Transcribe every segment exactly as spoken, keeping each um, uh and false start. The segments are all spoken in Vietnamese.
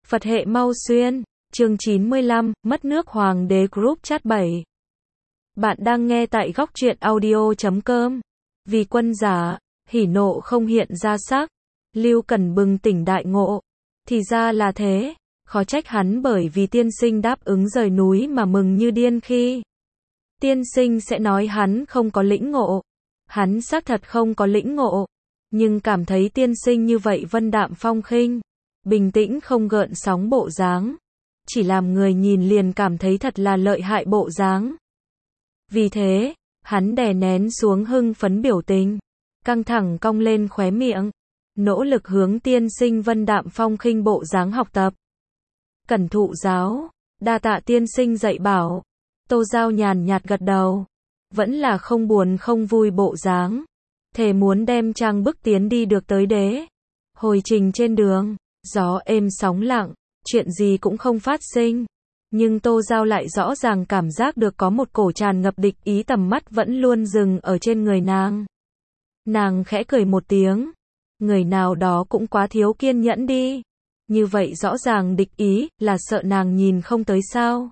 Phật hệ mau xuyên, chương chín mươi lăm, mất nước hoàng đế group chat bảy. Bạn đang nghe tại góc truyện audio chấm com. Vì quân giả, hỉ nộ không hiện ra sắc. Lưu Cẩn bừng tỉnh đại ngộ. Thì ra là thế, khó trách hắn bởi vì tiên sinh đáp ứng rời núi mà mừng như điên khi tiên sinh sẽ nói hắn không có lĩnh ngộ. Hắn xác thật không có lĩnh ngộ, nhưng cảm thấy tiên sinh như vậy vân đạm phong khinh, bình tĩnh không gợn sóng bộ dáng, chỉ làm người nhìn liền cảm thấy thật là lợi hại bộ dáng. Vì thế, hắn đè nén xuống hưng phấn biểu tình, căng thẳng cong lên khóe miệng, nỗ lực hướng tiên sinh vân đạm phong khinh bộ dáng học tập. Cẩn thụ giáo, đa tạ tiên sinh dạy bảo. Tô Giao nhàn nhạt gật đầu, vẫn là không buồn không vui bộ dáng, thề muốn đem trang bức tiến đi được tới đế. Hồi trình trên đường, gió êm sóng lặng, chuyện gì cũng không phát sinh, nhưng Tô Giao lại rõ ràng cảm giác được có một cổ tràn ngập địch ý, tầm mắt vẫn luôn dừng ở trên người nàng. Nàng khẽ cười một tiếng, người nào đó cũng quá thiếu kiên nhẫn đi, như vậy rõ ràng địch ý, là sợ nàng nhìn không tới sao.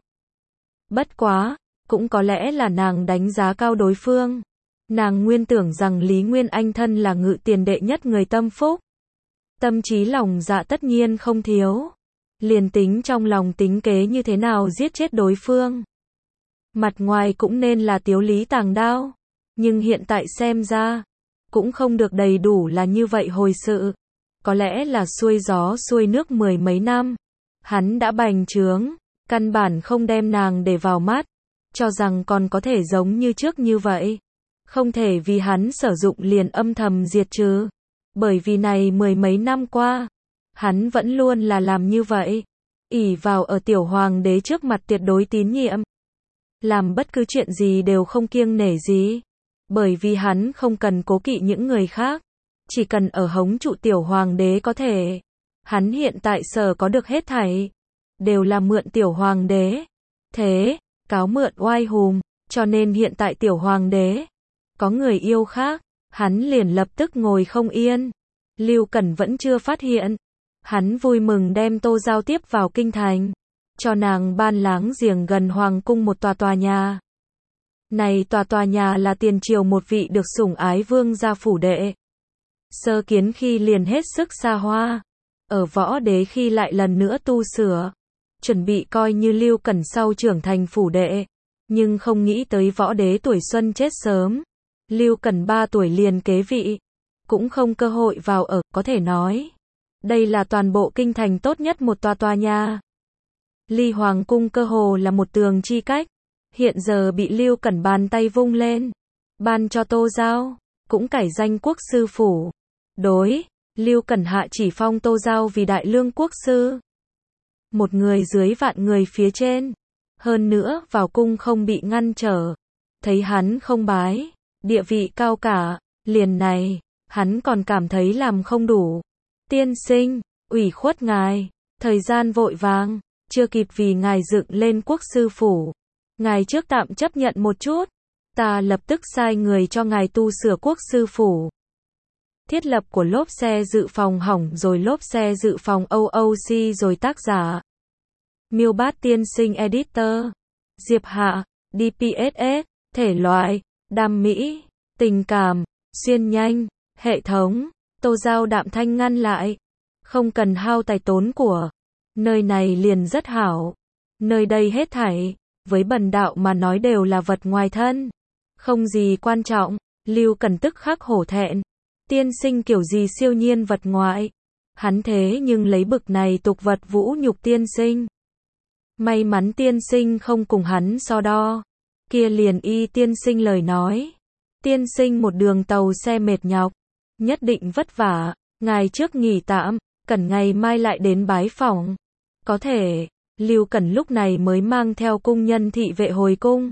Bất quá, cũng có lẽ là nàng đánh giá cao đối phương. Nàng nguyên tưởng rằng Lý Nguyên Anh thân là ngự tiền đệ nhất người tâm phúc, tâm trí lòng dạ tất nhiên không thiếu, liền tính trong lòng tính kế như thế nào giết chết đối phương. Mặt ngoài cũng nên là tiếu lý tàng đao, nhưng hiện tại xem ra, cũng không được đầy đủ là như vậy hồi sự. Có lẽ là xuôi gió xuôi nước mười mấy năm, hắn đã bành trướng, căn bản không đem nàng để vào mắt, cho rằng còn có thể giống như trước như vậy. Không thể vì hắn sử dụng liền âm thầm diệt trừ. Bởi vì này mười mấy năm qua, hắn vẫn luôn là làm như vậy, ỷ vào ở tiểu hoàng đế trước mặt tuyệt đối tín nhiệm, làm bất cứ chuyện gì đều không kiêng nể gì. Bởi vì hắn không cần cố kỵ những người khác, chỉ cần ở hống trụ tiểu hoàng đế có thể. Hắn hiện tại sở có được hết thảy, đều là mượn tiểu hoàng đế. Thế, cáo mượn oai hùm, cho nên hiện tại tiểu hoàng đế có người yêu khác, hắn liền lập tức ngồi không yên. Lưu Cẩn vẫn chưa phát hiện, hắn vui mừng đem Tô Giao tiếp vào kinh thành, cho nàng ban láng giềng gần hoàng cung một tòa tòa nhà. Này tòa tòa nhà là tiền triều một vị được sủng ái vương gia phủ đệ. Sơ kiến khi liền hết sức xa hoa, ở võ đế khi lại lần nữa tu sửa, chuẩn bị coi như Lưu Cẩn sau trưởng thành phủ đệ, nhưng không nghĩ tới võ đế tuổi xuân chết sớm. Lưu Cẩn ba tuổi liền kế vị, cũng không cơ hội vào ở, có thể nói. Đây là toàn bộ kinh thành tốt nhất một tòa tòa nhà. Ly hoàng cung cơ hồ là một tường chi cách, hiện giờ bị Lưu Cẩn bàn tay vung lên, ban cho Tô Giao, cũng cải danh quốc sư phủ. Đối, Lưu Cẩn hạ chỉ phong Tô Giao vì đại lương quốc sư. Một người dưới vạn người phía trên. Hơn nữa, vào cung không bị ngăn trở. Thấy hắn không bái, địa vị cao cả, liền này, hắn còn cảm thấy làm không đủ. Tiên sinh, ủy khuất ngài, thời gian vội vàng, chưa kịp vì ngài dựng lên quốc sư phủ. Ngài trước tạm chấp nhận một chút, ta lập tức sai người cho ngài tu sửa quốc sư phủ. Thiết lập của lốp xe dự phòng hỏng rồi, lốp xe dự phòng ô ô xê rồi. Tác giả Miêu Bát tiên sinh, editor Diệp Hạ, đê pê ét ét, thể loại đam mỹ, tình cảm, xuyên nhanh, hệ thống. Tô Giao đạm thanh ngăn lại, không cần hao tài tốn của, nơi này liền rất hảo. Nơi đây hết thảy, với bần đạo mà nói đều là vật ngoài thân, không gì quan trọng. Lưu Cẩn tức khắc hổ thẹn, tiên sinh kiểu gì siêu nhiên vật ngoại, hắn thế nhưng lấy bực này tục vật vũ nhục tiên sinh. May mắn tiên sinh không cùng hắn so đo, kia liền y tiên sinh lời nói. Tiên sinh một đường tàu xe mệt nhọc, nhất định vất vả, ngài trước nghỉ tạm, Cẩn ngày mai lại đến bái phỏng. Có thể, Lưu Cẩn lúc này mới mang theo cung nhân thị vệ hồi cung.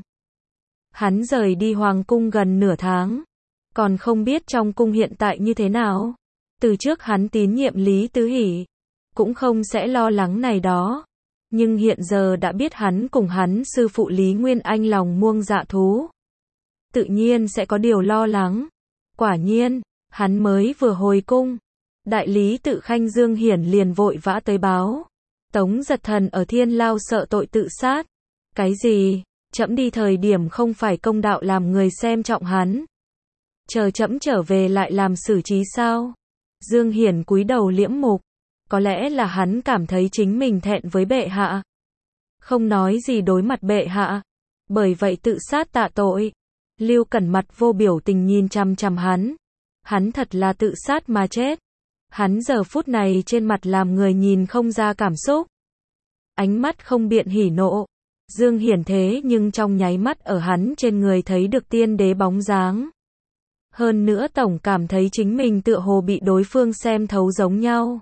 Hắn rời đi hoàng cung gần nửa tháng, còn không biết trong cung hiện tại như thế nào. Từ trước hắn tín nhiệm Lý Tứ Hỷ, cũng không sẽ lo lắng này đó. Nhưng hiện giờ đã biết hắn cùng hắn sư phụ Lý Nguyên Anh lòng muông dạ thú, tự nhiên sẽ có điều lo lắng. Quả nhiên, hắn mới vừa hồi cung, đại lý tự Khanh Dương Hiển liền vội vã tới báo. Tống Giật Thần ở Thiên Lao sợ tội tự sát. Cái gì? Trẫm đi thời điểm không phải công đạo làm người xem trọng hắn. Chờ trẫm trở về lại làm xử trí sao? Dương Hiển cúi đầu liễm mục. Có lẽ là hắn cảm thấy chính mình thẹn với bệ hạ. Không nói gì đối mặt bệ hạ. Bởi vậy tự sát tạ tội. Lưu Cẩn mặt vô biểu tình nhìn chằm chằm hắn. Hắn thật là tự sát mà chết. Hắn giờ phút này trên mặt làm người nhìn không ra cảm xúc. Ánh mắt không biện hỉ nộ. Dương Hiển thế nhưng trong nháy mắt ở hắn trên người thấy được tiên đế bóng dáng. Hơn nữa tổng cảm thấy chính mình tựa hồ bị đối phương xem thấu giống nhau.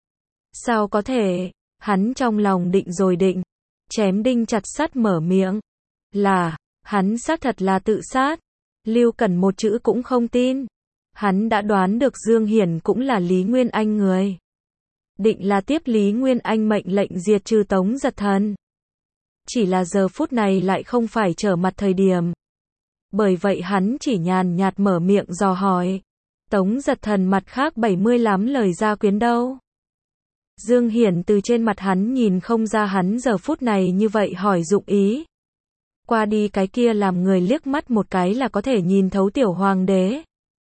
Sao có thể? Hắn trong lòng định rồi định. Chém đinh chặt sắt mở miệng. Là, hắn xác thật là tự sát. Lưu Cẩn một chữ cũng không tin. Hắn đã đoán được Dương Hiển cũng là Lý Nguyên Anh người. Định là tiếp Lý Nguyên Anh mệnh lệnh diệt trừ Tống Giật Thần. Chỉ là giờ phút này lại không phải trở mặt thời điểm. Bởi vậy hắn chỉ nhàn nhạt mở miệng dò hỏi. Tống Giật Thần mặt khác bảy mươi lắm lời gia quyến đâu? Dương Hiển từ trên mặt hắn nhìn không ra hắn giờ phút này như vậy hỏi dụng ý. Qua đi cái kia làm người liếc mắt một cái là có thể nhìn thấu tiểu hoàng đế.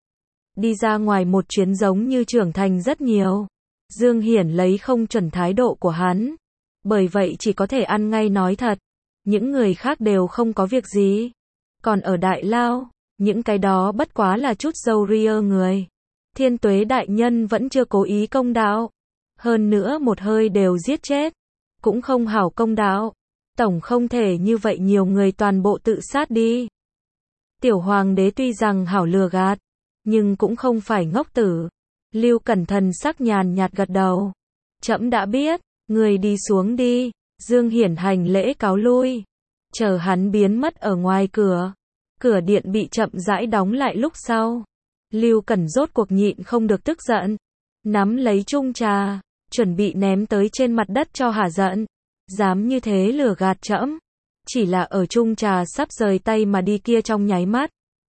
Đi ra ngoài một chuyến giống như trưởng thành rất nhiều. Dương Hiển lấy không chuẩn thái độ của hắn. Bởi vậy chỉ có thể ăn ngay nói thật. Những người khác đều không có việc gì. Còn ở Đại Lao, những cái đó bất quá là chút dâu ria người. Thiên Tuế đại nhân vẫn chưa cố ý công đạo. Hơn nữa một hơi đều giết chết. Cũng không hảo công đạo. Tổng không thể như vậy nhiều người toàn bộ tự sát đi. Tiểu hoàng đế tuy rằng hảo lừa gạt, nhưng cũng không phải ngốc tử. Lưu Cẩn thần sắc nhàn nhạt gật đầu. Trẫm đã biết, người đi xuống đi. Dương Hiển hành lễ cáo lui. Chờ hắn biến mất ở ngoài cửa. Cửa điện bị chậm rãi đóng lại lúc sau. Lưu Cẩn rốt cuộc nhịn không được tức giận. Nắm lấy chung trà, chuẩn bị ném tới trên mặt đất cho hả giận. Dám như thế lừa gạt trẫm. Chỉ là ở chung trà sắp rời tay mà đi kia trong nháy mắt.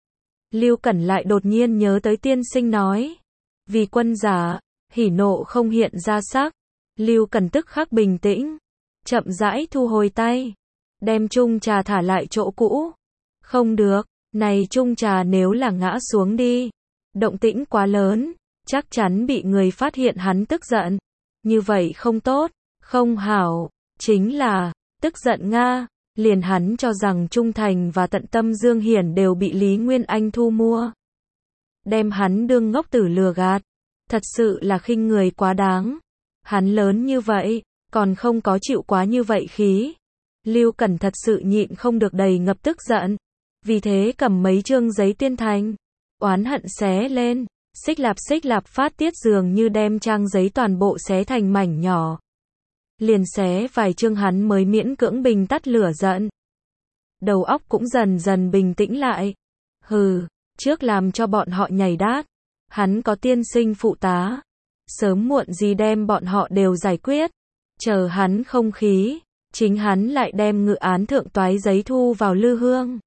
Lưu Cẩn lại đột nhiên nhớ tới tiên sinh nói. Vì quân giả, hỉ nộ không hiện ra sắc. Lưu Cẩn tức khắc bình tĩnh. Chậm rãi thu hồi tay. Đem chung trà thả lại chỗ cũ. Không được, này chung trà nếu là ngã xuống đi. Động tĩnh quá lớn, chắc chắn bị người phát hiện hắn tức giận. Như vậy không tốt, không hảo. Chính là, tức giận Nga, liền hắn cho rằng trung thành và tận tâm Dương Hiển đều bị Lý Nguyên Anh thu mua. Đem hắn đương ngốc tử lừa gạt. Thật sự là khinh người quá đáng. Hắn lớn như vậy, còn không có chịu quá như vậy khí. Lưu Cẩn thật sự nhịn không được đầy ngập tức giận. Vì thế cầm mấy chương giấy tuyên thành. Oán hận xé lên, xích lạp xích lạp phát tiết dường như đem trang giấy toàn bộ xé thành mảnh nhỏ. Liền xé vài chương hắn mới miễn cưỡng bình tắt lửa giận. Đầu óc cũng dần dần bình tĩnh lại. Hừ, trước làm cho bọn họ nhảy đát. Hắn có tiên sinh phụ tá. Sớm muộn gì đem bọn họ đều giải quyết. Chờ hắn không khí, chính hắn lại đem ngự án thượng toái giấy thu vào lư hương.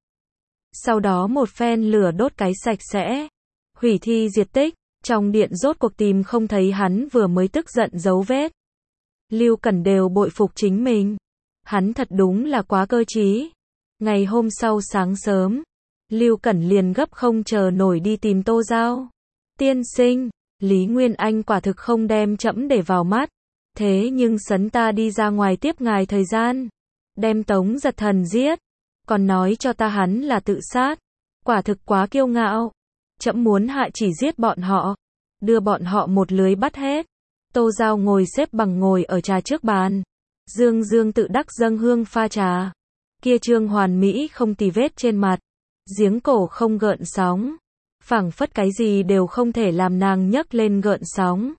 Sau đó một phen lửa đốt cái sạch sẽ. Hủy thi diệt tích, trong điện rốt cuộc tìm không thấy hắn vừa mới tức giận dấu vết. Lưu Cẩn đều bội phục chính mình. Hắn thật đúng là quá cơ trí. Ngày hôm sau sáng sớm, Lưu Cẩn liền gấp không chờ nổi đi tìm Tô Giao. Tiên sinh, Lý Nguyên Anh quả thực không đem trẫm để vào mắt. Thế nhưng sấn ta đi ra ngoài tiếp ngài thời gian. Đem Tống Giật Thần giết. Còn nói cho ta hắn là tự sát. Quả thực quá kiêu ngạo. Trẫm muốn hạ chỉ giết bọn họ. Đưa bọn họ một lưới bắt hết. Tô Giao ngồi xếp bằng ngồi ở trà trước bàn. Dương dương tự đắc dâng hương pha trà. Kia trương hoàn mỹ không tì vết trên mặt. Giếng cổ không gợn sóng. Phảng phất cái gì đều không thể làm nàng nhấc lên gợn sóng.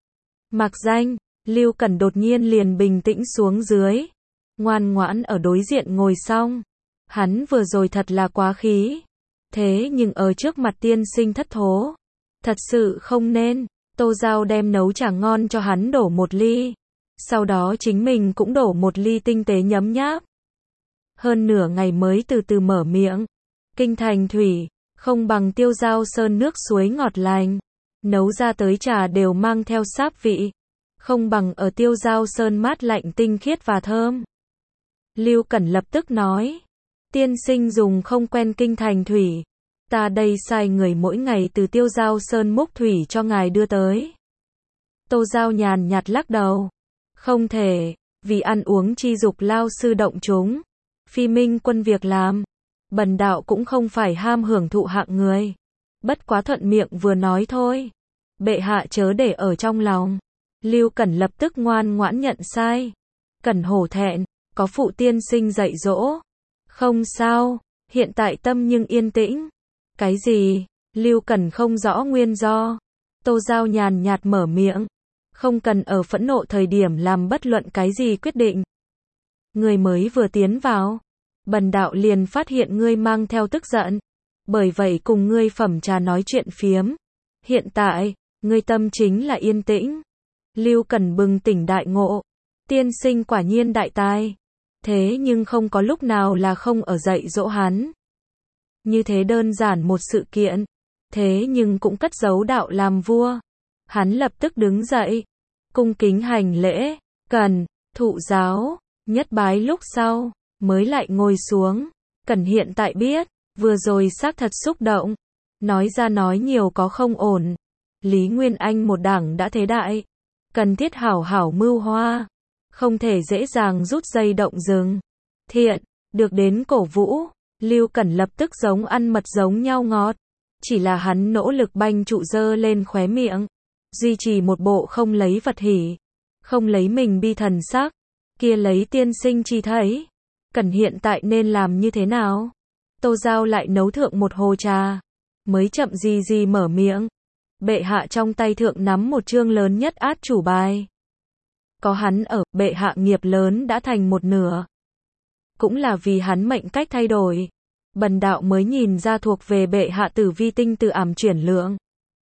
Mặc danh, Lưu Cẩn đột nhiên liền bình tĩnh xuống dưới. Ngoan ngoãn ở đối diện ngồi xong. Hắn vừa rồi thật là quá khí. Thế nhưng ở trước mặt tiên sinh thất thố. Thật sự không nên. Tô Giao đem nấu trà ngon cho hắn đổ một ly. Sau đó chính mình cũng đổ một ly tinh tế nhấm nháp. Hơn nửa ngày mới từ từ mở miệng. Kinh thành thủy, không bằng Tiêu Giao sơn nước suối ngọt lành. Nấu ra tới trà đều mang theo sáp vị. không bằng ở Tiêu Giao Sơn mát lạnh tinh khiết và thơm. Lưu Cẩn lập tức nói, tiên sinh dùng không quen kinh thành thủy, ta đây sai người mỗi ngày từ Tiêu Giao Sơn múc thủy cho ngài đưa tới. Tô Giao nhàn nhạt lắc đầu, không thể, vì ăn uống chi dục lao sư động chúng, phi minh quân việc làm, bần đạo cũng không phải ham hưởng thụ hạng người, bất quá thuận miệng vừa nói thôi, bệ hạ chớ để ở trong lòng. Lưu Cẩn lập tức ngoan ngoãn nhận sai, Cẩn hổ thẹn, có phụ tiên sinh dạy dỗ, không sao, hiện tại tâm nhưng yên tĩnh. Cái gì? Lưu Cẩn không rõ nguyên do. Tô Giao nhàn nhạt mở miệng, không cần ở phẫn nộ thời điểm làm bất luận cái gì quyết định. Người mới vừa tiến vào, bần đạo liền phát hiện ngươi mang theo tức giận, bởi vậy cùng ngươi phẩm trà nói chuyện phiếm. Hiện tại, ngươi tâm chính là yên tĩnh. Lưu Cẩn bừng tỉnh đại ngộ, tiên sinh quả nhiên đại tài, thế nhưng không có lúc nào là không ở dạy dỗ hắn. Như thế đơn giản một sự kiện, thế nhưng cũng cất giấu đạo làm vua. Hắn lập tức đứng dậy, cung kính hành lễ, Cẩn, thụ giáo, nhất bái lúc sau, mới lại ngồi xuống. Cẩn hiện tại biết, vừa rồi xác thật xúc động, nói ra nói nhiều có không ổn. Lý Nguyên Anh một đảng đã thế đại, cần thiết hảo hảo mưu hoa, không thể dễ dàng rút dây động rừng. Thiện, được đến cổ vũ, Lưu Cẩn lập tức giống ăn mật giống nhau ngọt, chỉ là hắn nỗ lực banh trụ dơ lên khóe miệng, duy trì một bộ không lấy vật hỉ, không lấy mình bi thần sắc, kia lấy tiên sinh chi thấy. Cẩn hiện tại nên làm như thế nào? Tô Giao lại nấu thượng một hồ trà, mới chậm gì gì mở miệng. Bệ hạ trong tay thượng nắm một chương lớn nhất át chủ bài. Có hắn ở, bệ hạ nghiệp lớn đã thành một nửa. Cũng là vì hắn mệnh cách thay đổi, bần đạo mới nhìn ra thuộc về bệ hạ tử vi tinh tự ảm chuyển lượng.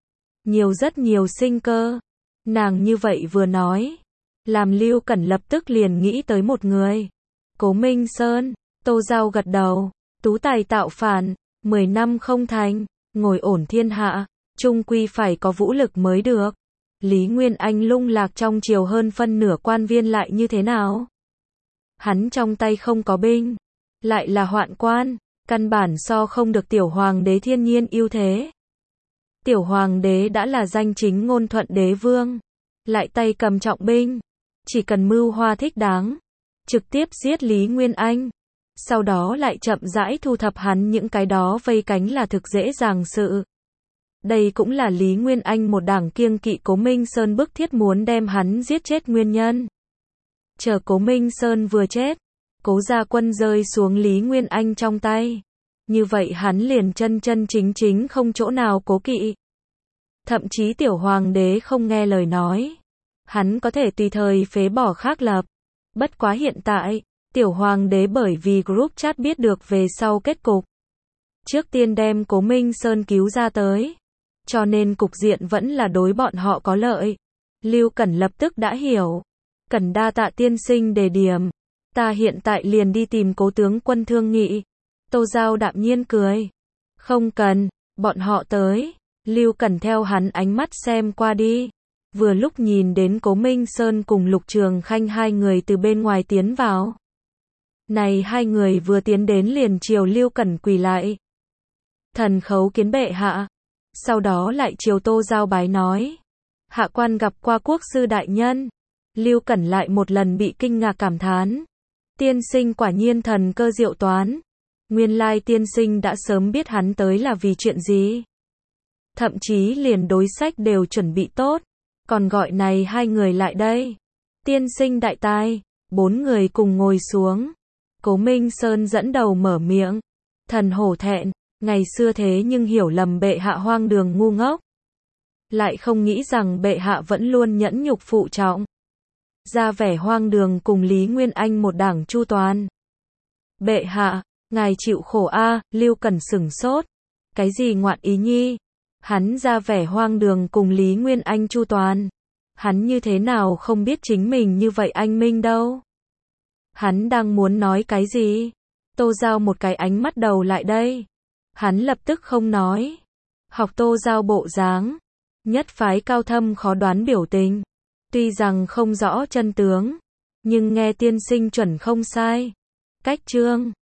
Nhiều rất nhiều sinh cơ. Nàng như vậy vừa nói, làm Lưu Cẩn lập tức liền nghĩ tới một người. Cố Minh Sơn. Tô Giao gật đầu, tú tài tạo phản, mười năm không thành, ngồi ổn thiên hạ, chung quy phải có vũ lực mới được. Lý Nguyên Anh lung lạc trong triều hơn phân nửa quan viên lại như thế nào? Hắn trong tay không có binh, lại là hoạn quan, căn bản so không được tiểu hoàng đế thiên nhiên ưu thế. Tiểu hoàng đế đã là danh chính ngôn thuận đế vương, lại tay cầm trọng binh, chỉ cần mưu hoa thích đáng, trực tiếp giết Lý Nguyên Anh, sau đó lại chậm rãi thu thập hắn những cái đó vây cánh là thực dễ dàng sự. Đây cũng là Lý Nguyên Anh một đảng kiêng kỵ Cố Minh Sơn bức thiết muốn đem hắn giết chết nguyên nhân. Chờ Cố Minh Sơn vừa chết, Cố gia quân rơi xuống Lý Nguyên Anh trong tay. Như vậy hắn liền chân chân chính chính không chỗ nào cố kỵ. Thậm chí tiểu hoàng đế không nghe lời nói, hắn có thể tùy thời phế bỏ khác lập. Bất quá hiện tại, tiểu hoàng đế bởi vì group chat biết được về sau kết cục. Trước tiên đem Cố Minh Sơn cứu ra tới, cho nên cục diện vẫn là đối bọn họ có lợi. Lưu Cẩn lập tức đã hiểu. Cẩn đa tạ tiên sinh đề điểm. Ta hiện tại liền đi tìm Cố tướng quân thương nghị. Tô Giao đạm nhiên cười. Không cần, bọn họ tới. Lưu Cẩn theo hắn ánh mắt xem qua đi. Vừa lúc nhìn đến Cố Minh Sơn cùng Lục Trường Khanh hai người từ bên ngoài tiến vào. Này hai người vừa tiến đến liền chiều Lưu Cẩn quỳ lại. Thần khấu kiến bệ hạ. Sau đó lại chiều Tô Giao bái nói. Hạ quan gặp qua quốc sư đại nhân. Lưu Cẩn lại một lần bị kinh ngạc cảm thán. Tiên sinh quả nhiên thần cơ diệu toán. Nguyên lai tiên sinh đã sớm biết hắn tới là vì chuyện gì. Thậm chí liền đối sách đều chuẩn bị tốt. Còn gọi này hai người lại đây. Tiên sinh đại tài. Bốn người cùng ngồi xuống. Cố Minh Sơn dẫn đầu mở miệng. Thần hổ thẹn. Ngày xưa thế nhưng hiểu lầm bệ hạ hoang đường ngu ngốc. Lại không nghĩ rằng bệ hạ vẫn luôn nhẫn nhục phụ trọng. Ra vẻ hoang đường cùng Lý Nguyên Anh một đảng chu toàn. Bệ hạ, ngài chịu khổ a. Lưu Cẩn sửng sốt. Cái gì ngoạn ý nhi? Hắn ra vẻ hoang đường cùng Lý Nguyên Anh chu toàn. Hắn như thế nào không biết chính mình như vậy anh minh đâu. Hắn đang muốn nói cái gì? Tô Giao một cái ánh mắt đầu lại đây. Hắn lập tức không nói. Học Tô Giao bộ dáng. Nhất phái cao thâm khó đoán biểu tình. Tuy rằng không rõ chân tướng, nhưng nghe tiên sinh chuẩn không sai. Cách chương